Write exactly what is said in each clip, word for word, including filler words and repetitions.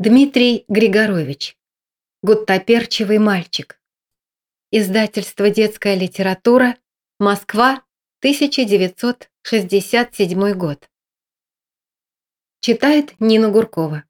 Дмитрий Григорович. Гуттаперчевый мальчик. Издательство «Детская литература», Москва, тысяча девятьсот шестьдесят седьмой год. Читает Нина Гуркова.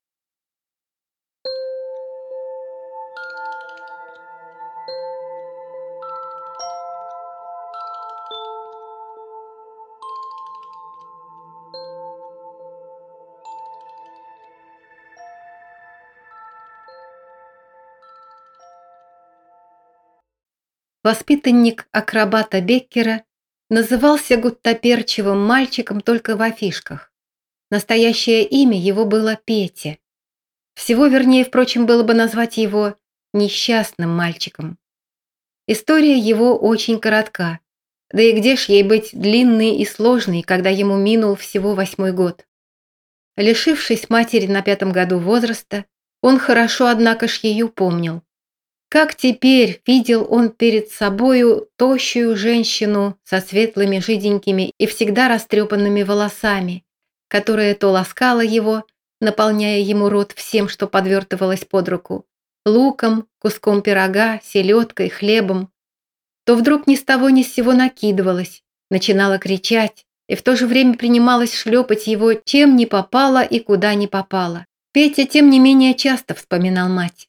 Воспитанник акробата Беккера назывался гуттаперчевым мальчиком только в афишках. Настоящее имя его было Петя. Всего вернее, впрочем, было бы назвать его несчастным мальчиком. История его очень коротка, да и где ж ей быть длинной и сложной, когда ему минул всего восьмой год. Лишившись матери на пятом году возраста, он хорошо, однако ж, ее помнил. Как теперь видел он перед собою тощую женщину со светлыми, жиденькими и всегда растрепанными волосами, которая то ласкала его, наполняя ему рот всем, что подвертывалось под руку, луком, куском пирога, селедкой, хлебом, то вдруг ни с того ни с сего накидывалась, начинала кричать и в то же время принималась шлепать его, чем не попало и куда не попало. Петя, тем не менее, часто вспоминал мать.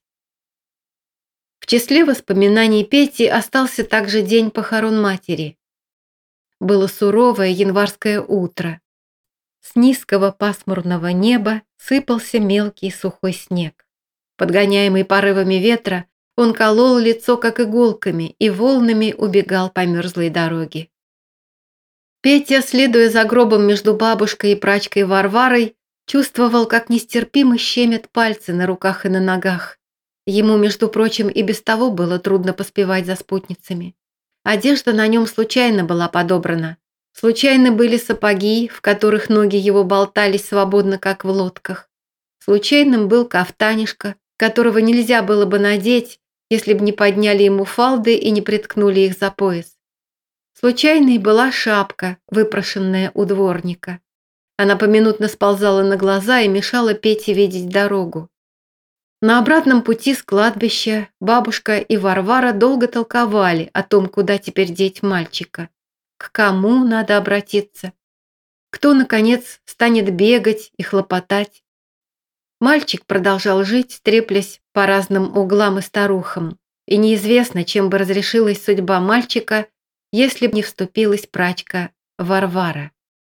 В числе воспоминаний Пети остался также день похорон матери. Было суровое январское утро. С низкого пасмурного неба сыпался мелкий сухой снег. Подгоняемый порывами ветра, он колол лицо как иголками и волнами убегал по мерзлой дороге. Петя, следуя за гробом между бабушкой и прачкой Варварой, чувствовал, как нестерпимо щемят пальцы на руках и на ногах. Ему, между прочим, и без того было трудно поспевать за спутницами. Одежда на нем случайно была подобрана. Случайно были сапоги, в которых ноги его болтались свободно, как в лодках. Случайным был кафтанишко, которого нельзя было бы надеть, если бы не подняли ему фалды и не приткнули их за пояс. Случайной была шапка, выпрошенная у дворника. Она поминутно сползала на глаза и мешала Пете видеть дорогу. На обратном пути с кладбища бабушка и Варвара долго толковали о том, куда теперь деть мальчика, к кому надо обратиться, кто, наконец, станет бегать и хлопотать. Мальчик продолжал жить, треплясь по разным углам и старухам, и неизвестно, чем бы разрешилась судьба мальчика, если б не вступилась прачка Варвара.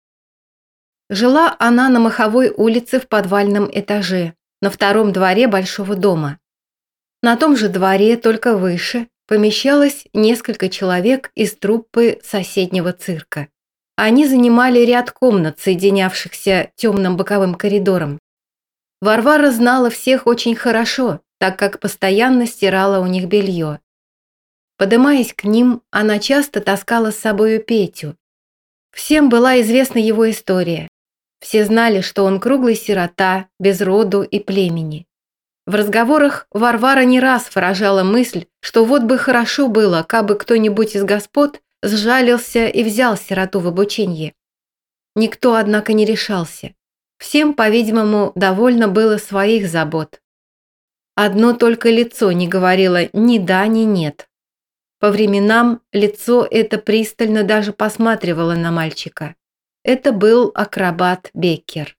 Жила она на Маховой улице в подвальном этаже, на втором дворе большого дома. На том же дворе, только выше, помещалось несколько человек из труппы соседнего цирка. Они занимали ряд комнат, соединявшихся темным боковым коридором. Варвара знала всех очень хорошо, так как постоянно стирала у них белье. Подымаясь к ним, она часто таскала с собою Петю. Всем была известна его история. Все знали, что он круглый сирота, без роду и племени. В разговорах Варвара не раз выражала мысль, что вот бы хорошо было, кабы кто-нибудь из господ сжалился и взял сироту в обучение. Никто, однако, не решался. Всем, по-видимому, довольно было своих забот. Одно только лицо не говорило ни да, ни нет. По временам лицо это пристально даже посматривало на мальчика. Это был акробат Беккер.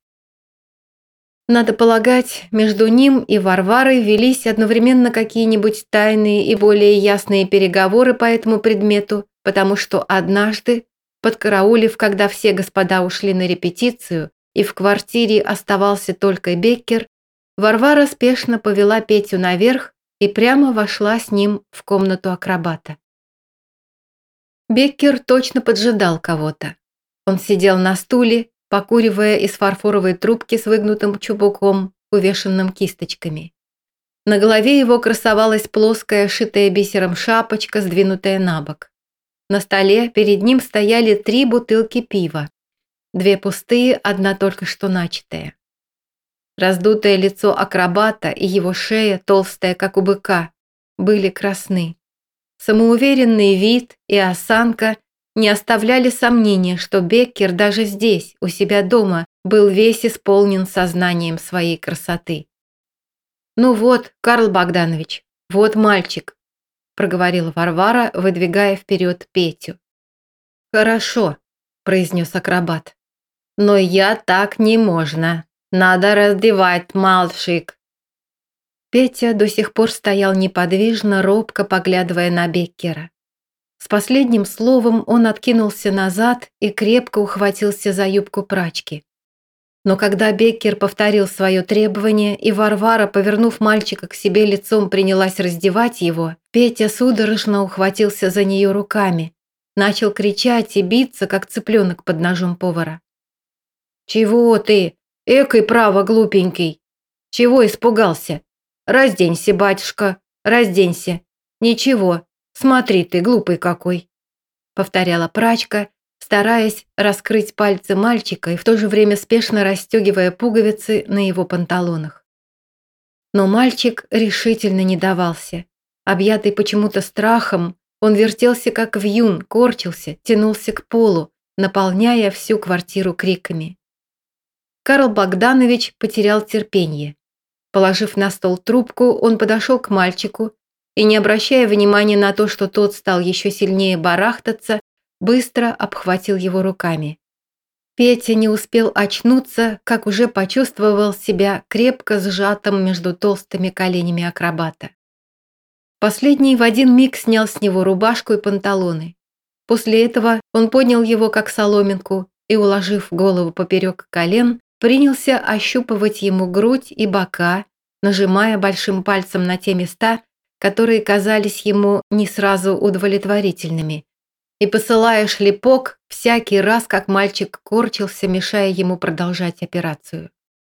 Надо полагать, между ним и Варварой велись одновременно какие-нибудь тайные и более ясные переговоры по этому предмету, потому что однажды, подкараулив, когда все господа ушли на репетицию и в квартире оставался только Беккер, Варвара спешно повела Петю наверх и прямо вошла с ним в комнату акробата. Беккер точно поджидал кого-то. Он сидел на стуле, покуривая из фарфоровой трубки с выгнутым чубуком, увешанным кисточками. На голове его красовалась плоская, шитая бисером шапочка, сдвинутая на бок. На столе перед ним стояли три бутылки пива. Две пустые, одна только что начатая. Раздутое лицо акробата и его шея, толстая, как у быка, были красны. Самоуверенный вид и осанка не оставляли сомнения, что Беккер даже здесь, у себя дома, был весь исполнен сознанием своей красоты. «Ну вот, Карл Богданович, вот мальчик», – проговорила Варвара, выдвигая вперед Петю. «Хорошо», – произнес акробат. «Но я так не можно. Надо раздевать мальчик». Петя до сих пор стоял неподвижно, робко поглядывая на Беккера. С последним словом он откинулся назад и крепко ухватился за юбку прачки. Но когда Беккер повторил свое требование, и Варвара, повернув мальчика к себе лицом, принялась раздевать его, Петя судорожно ухватился за нее руками, начал кричать и биться, как цыпленок под ножом повара. «Чего ты? Экой право, глупенький! Чего испугался? Разденься, батюшка, разденься! Ничего, смотри ты, глупый какой!» Повторяла прачка, стараясь раскрыть пальцы мальчика и в то же время спешно расстегивая пуговицы на его панталонах. Но мальчик решительно не давался. Объятый почему-то страхом, он вертелся как вьюн, корчился, тянулся к полу, наполняя всю квартиру криками. Карл Богданович потерял терпение. Положив на стол трубку, он подошел к мальчику и, не обращая внимания на то, что тот стал еще сильнее барахтаться, быстро обхватил его руками. Петя не успел очнуться, как уже почувствовал себя крепко сжатым между толстыми коленями акробата. Последний в один миг снял с него рубашку и панталоны. После этого он поднял его как соломинку и, уложив голову поперек колен, принялся ощупывать ему грудь и бока, нажимая большим пальцем на те места, которые казались ему не сразу удовлетворительными, и посылая шлепок всякий раз, как мальчик корчился, мешая ему продолжать операцию.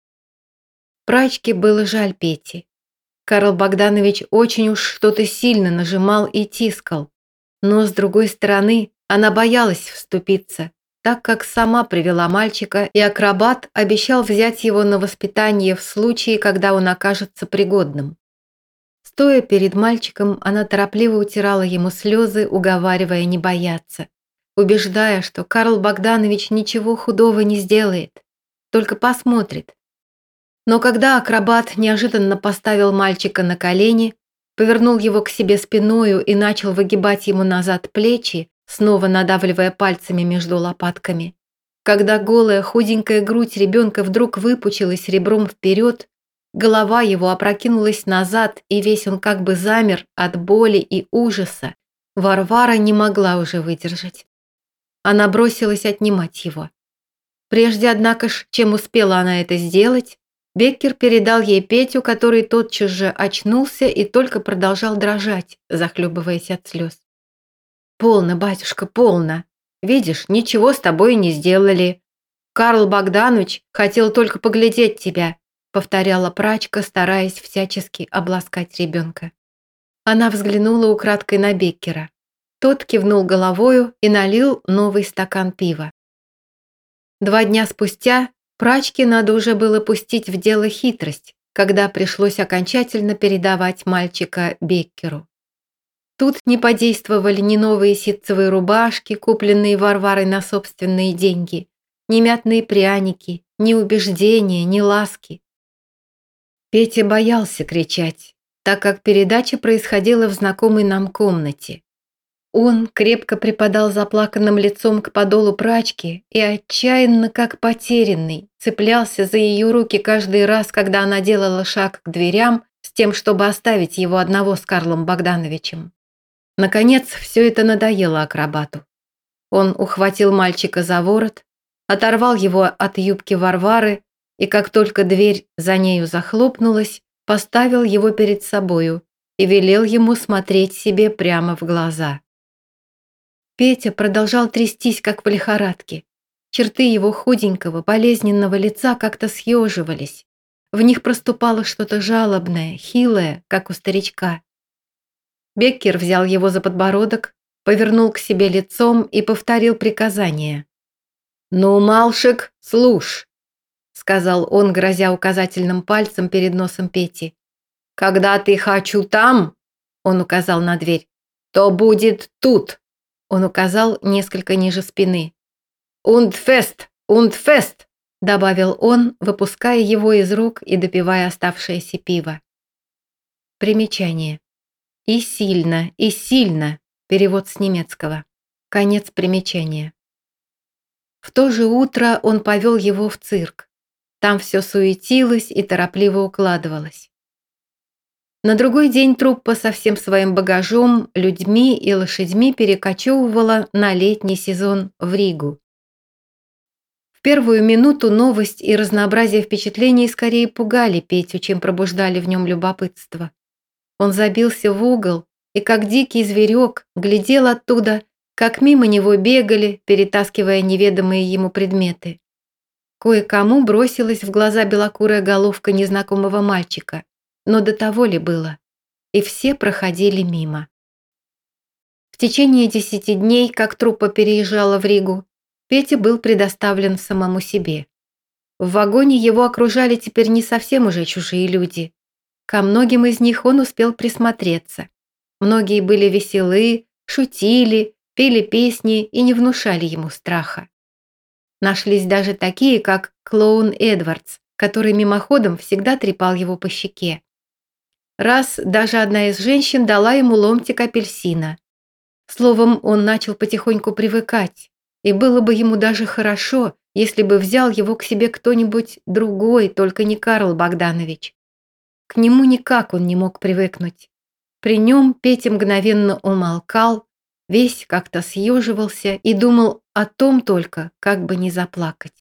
Прачке было жаль Пети. Карл Богданович очень уж что-то сильно нажимал и тискал, но, с другой стороны, она боялась вступиться, так как сама привела мальчика, и акробат обещал взять его на воспитание в случае, когда он окажется пригодным. Стоя перед мальчиком, она торопливо утирала ему слезы, уговаривая не бояться, убеждая, что Карл Богданович ничего худого не сделает, только посмотрит. Но когда акробат неожиданно поставил мальчика на колени, повернул его к себе спиною и начал выгибать ему назад плечи, снова надавливая пальцами между лопатками, когда голая худенькая грудь ребенка вдруг выпучилась ребром вперед, голова его опрокинулась назад, и весь он как бы замер от боли и ужаса, Варвара не могла уже выдержать. Она бросилась отнимать его. Прежде, однако ж, чем успела она это сделать, Беккер передал ей Петю, который тотчас же очнулся и только продолжал дрожать, захлебываясь от слез. «Полно, батюшка, полно. Видишь, ничего с тобой не сделали. Карл Богданович хотел только поглядеть тебя», повторяла прачка, стараясь всячески обласкать ребенка. Она взглянула украдкой на Беккера. Тот кивнул головою и налил новый стакан пива. Два дня спустя прачке надо уже было пустить в дело хитрость, когда пришлось окончательно передавать мальчика Беккеру. Тут не подействовали ни новые ситцевые рубашки, купленные Варварой на собственные деньги, ни мятные пряники, ни убеждения, ни ласки. Петя боялся кричать, так как передача происходила в знакомой нам комнате. Он крепко припадал заплаканным лицом к подолу прачки и отчаянно, как потерянный, цеплялся за ее руки каждый раз, когда она делала шаг к дверям, с тем, чтобы оставить его одного с Карлом Богдановичем. Наконец, все это надоело акробату. Он ухватил мальчика за ворот, оторвал его от юбки Варвары и, как только дверь за нею захлопнулась, поставил его перед собою и велел ему смотреть себе прямо в глаза. Петя продолжал трястись, как в лихорадке. Черты его худенького, болезненного лица как-то съеживались. В них проступало что-то жалобное, хилое, как у старичка. Беккер взял его за подбородок, повернул к себе лицом и повторил приказание. «Ну, малшик, слушь», — сказал он, грозя указательным пальцем перед носом Пети. «Когда ты хочу там», — он указал на дверь, — «то будет тут», — он указал несколько ниже спины. «Und fest, und fest», — добавил он, выпуская его из рук и допивая оставшееся пиво. Примечание. И сильно, и сильно. Перевод с немецкого. Конец примечания. В то же утро он повел его в цирк. Там все суетилось и торопливо укладывалось. На другой день труппа со всем своим багажом, людьми и лошадьми перекочевывала на летний сезон в Ригу. В первую минуту новость и разнообразие впечатлений скорее пугали Петю, чем пробуждали в нем любопытство. Он забился в угол и, как дикий зверек, глядел оттуда, как мимо него бегали, перетаскивая неведомые ему предметы. Кое-кому бросилась в глаза белокурая головка незнакомого мальчика, но до того ли было? И все проходили мимо. В течение десяти дней, как труппа переезжала в Ригу, Петя был предоставлен самому себе. В вагоне его окружали теперь не совсем уже чужие люди. Ко многим из них он успел присмотреться. Многие были веселы, шутили, пели песни и не внушали ему страха. Нашлись даже такие, как клоун Эдвардс, который мимоходом всегда трепал его по щеке. Раз даже одна из женщин дала ему ломтик апельсина. Словом, он начал потихоньку привыкать, и было бы ему даже хорошо, если бы взял его к себе кто-нибудь другой, только не Карл Богданович. К нему никак он не мог привыкнуть. При нем Петя мгновенно умолкал, весь как-то съеживался и думал о том только, как бы не заплакать.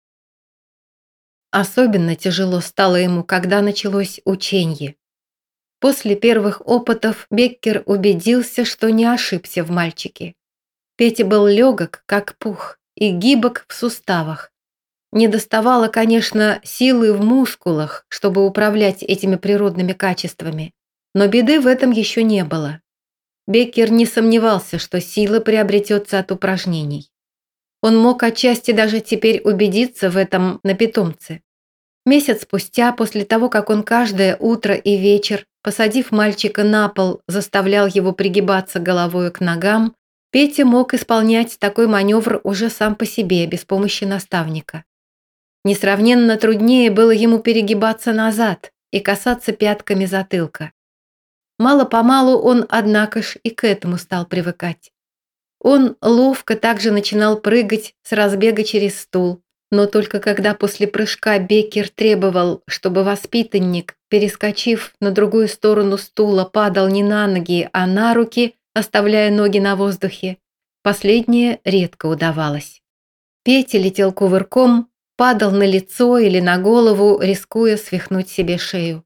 Особенно тяжело стало ему, когда началось ученье. После первых опытов Беккер убедился, что не ошибся в мальчике. Петя был легок, как пух, и гибок в суставах. Недоставало, конечно, силы в мускулах, чтобы управлять этими природными качествами, но беды в этом еще не было. Беккер не сомневался, что сила приобретется от упражнений. Он мог отчасти даже теперь убедиться в этом на питомце. Месяц спустя, после того, как он каждое утро и вечер, посадив мальчика на пол, заставлял его пригибаться головой к ногам, Петя мог исполнять такой маневр уже сам по себе, без помощи наставника. Несравненно труднее было ему перегибаться назад и касаться пятками затылка. Мало-помалу он, однако ж, и к этому стал привыкать. Он ловко также начинал прыгать с разбега через стул, но только когда после прыжка Беккер требовал, чтобы воспитанник, перескочив на другую сторону стула, падал не на ноги, а на руки, оставляя ноги на воздухе, последнее редко удавалось. Петя летел кувырком, падал на лицо или на голову, рискуя свихнуть себе шею.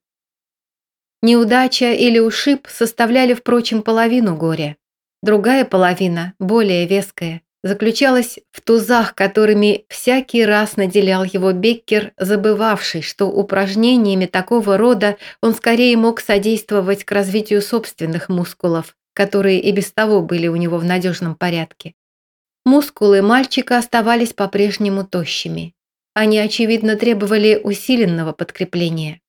Неудача или ушиб составляли, впрочем, половину горя. Другая половина, более веская, заключалась в тузах, которыми всякий раз наделял его Беккер, забывавший, что упражнениями такого рода он скорее мог содействовать к развитию собственных мускулов, которые и без того были у него в надежном порядке. Мускулы мальчика оставались по-прежнему тощими. Они, очевидно, требовали усиленного подкрепления.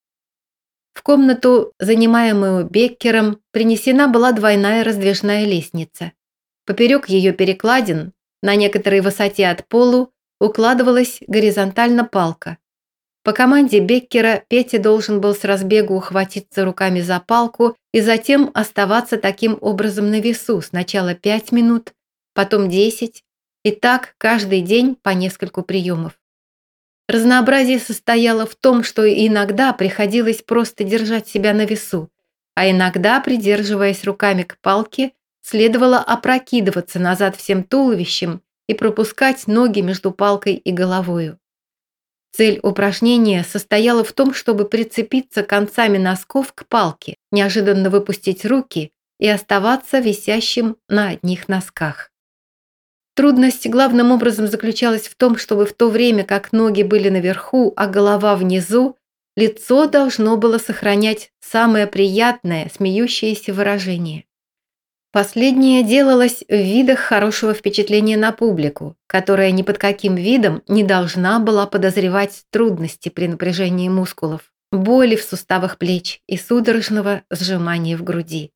В комнату, занимаемую Беккером, принесена была двойная раздвижная лестница. Поперек ее перекладин, на некоторой высоте от полу, укладывалась горизонтально палка. По команде Беккера Петя должен был с разбегу ухватиться руками за палку и затем оставаться таким образом на весу сначала пять минут, потом десять, и так каждый день по нескольку приемов. Разнообразие состояло в том, что иногда приходилось просто держать себя на весу, а иногда, придерживаясь руками к палке, следовало опрокидываться назад всем туловищем и пропускать ноги между палкой и головою. Цель упражнения состояла в том, чтобы прицепиться концами носков к палке, неожиданно выпустить руки и оставаться висящим на одних носках. Трудность главным образом заключалась в том, чтобы в то время, как ноги были наверху, а голова внизу, лицо должно было сохранять самое приятное, смеющееся выражение. Последнее делалось в видах хорошего впечатления на публику, которая ни под каким видом не должна была подозревать трудности при напряжении мускулов, боли в суставах плеч и судорожного сжимания в груди.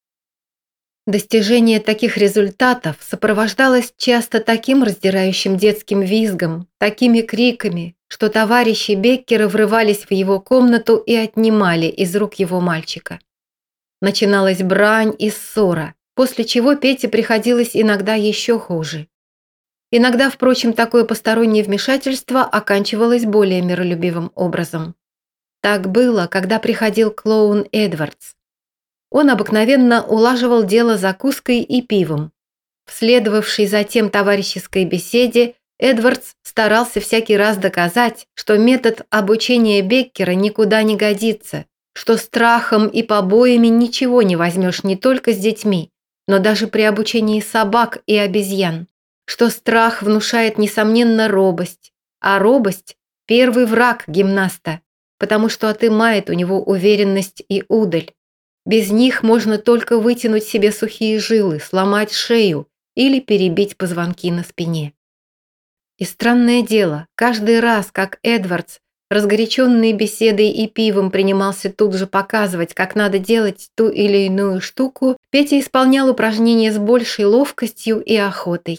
Достижение таких результатов сопровождалось часто таким раздирающим детским визгом, такими криками, что товарищи Беккера врывались в его комнату и отнимали из рук его мальчика. Начиналась брань и ссора, после чего Пете приходилось иногда еще хуже. Иногда, впрочем, такое постороннее вмешательство оканчивалось более миролюбивым образом. Так было, когда приходил клоун Эдвардс. Он обыкновенно улаживал дело закуской и пивом. В следовавшей затем товарищеской беседе Эдвардс старался всякий раз доказать, что метод обучения Беккера никуда не годится, что страхом и побоями ничего не возьмешь не только с детьми, но даже при обучении собак и обезьян, что страх внушает, несомненно, робость, а робость – первый враг гимнаста, потому что отымает у него уверенность и удаль. Без них можно только вытянуть себе сухие жилы, сломать шею или перебить позвонки на спине. И странное дело, каждый раз, как Эдвардс, разгоряченный беседой и пивом, принимался тут же показывать, как надо делать ту или иную штуку, Петя исполнял упражнения с большей ловкостью и охотой.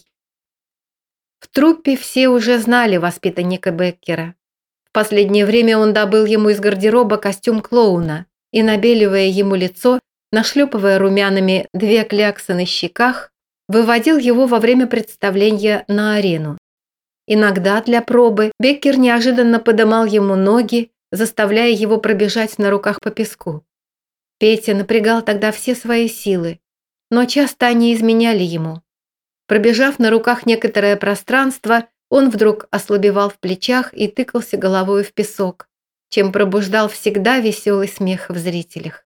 В труппе все уже знали воспитанника Беккера. В последнее время он добыл ему из гардероба костюм клоуна и, набеливая ему лицо, нашлепывая румянами две кляксы на щеках, выводил его во время представления на арену. Иногда для пробы Беккер неожиданно подымал ему ноги, заставляя его пробежать на руках по песку. Петя напрягал тогда все свои силы, но часто они изменяли ему. Пробежав на руках некоторое пространство, он вдруг ослабевал в плечах и тыкался головой в песок, чем пробуждал всегда веселый смех в зрителях.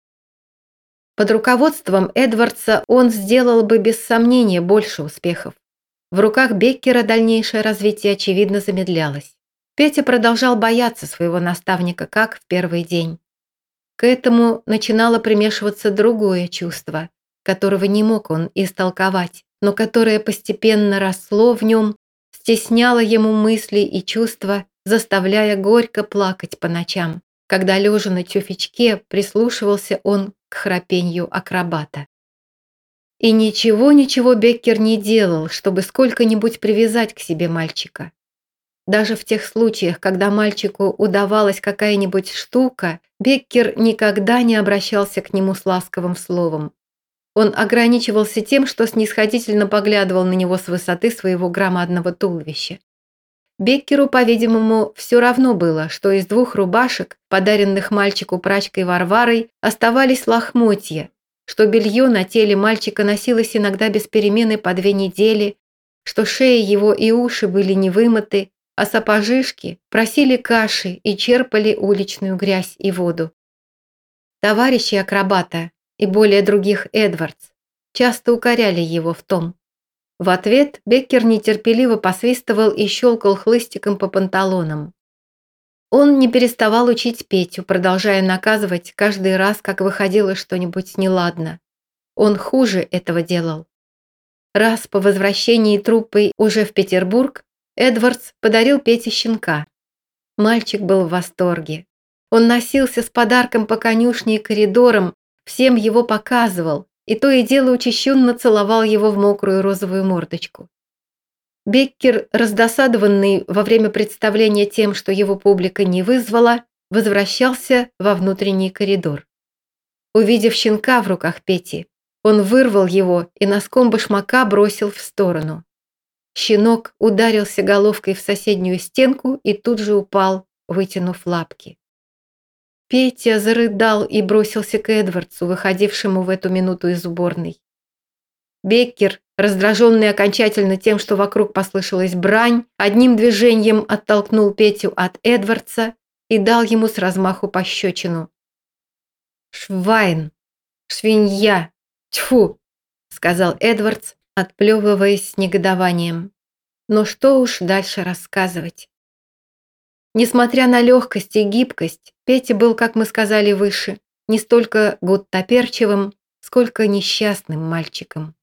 Под руководством Эдвардса он сделал бы без сомнения больше успехов. В руках Беккера дальнейшее развитие, очевидно, замедлялось. Петя продолжал бояться своего наставника, как в первый день. К этому начинало примешиваться другое чувство, которого не мог он истолковать, но которое постепенно росло в нем, стесняло ему мысли и чувства, заставляя горько плакать по ночам, когда, лежа на тюфячке, прислушивался он к храпенью акробата. И ничего-ничего Беккер не делал, чтобы сколько-нибудь привязать к себе мальчика. Даже в тех случаях, когда мальчику удавалась какая-нибудь штука, Беккер никогда не обращался к нему с ласковым словом. Он ограничивался тем, что снисходительно поглядывал на него с высоты своего громадного туловища. Беккеру, по-видимому, все равно было, что из двух рубашек, подаренных мальчику прачкой Варварой, оставались лохмотья, что белье на теле мальчика носилось иногда без перемены по две недели, что шея его и уши были не вымыты, а сапожишки просили каши и черпали уличную грязь и воду. Товарищи акробата и более других Эдвардс часто укоряли его в том. В ответ Беккер нетерпеливо посвистывал и щелкал хлыстиком по панталонам. Он не переставал учить Петю, продолжая наказывать каждый раз, как выходило что-нибудь неладно. Он хуже этого делал. Раз по возвращении труппы уже в Петербург Эдвардс подарил Пете щенка. Мальчик был в восторге. Он носился с подарком по конюшне и коридорам, всем его показывал, и то и дело учащенно целовал его в мокрую розовую мордочку. Беккер, раздосадованный во время представления тем, что его публика не вызвала, возвращался во внутренний коридор. Увидев щенка в руках Пети, он вырвал его и носком башмака бросил в сторону. Щенок ударился головкой в соседнюю стенку и тут же упал, вытянув лапки. Петя зарыдал и бросился к Эдвардсу, выходившему в эту минуту из уборной. Беккер, раздраженный окончательно тем, что вокруг послышалась брань, одним движением оттолкнул Петю от Эдвардса и дал ему с размаху пощечину. «Швайн! Свинья! Тьфу!» — сказал Эдвардс, отплевываясь с негодованием. Но что уж дальше рассказывать. Несмотря на легкость и гибкость, Петя был, как мы сказали выше, не столько гуттаперчевым, сколько несчастным мальчиком.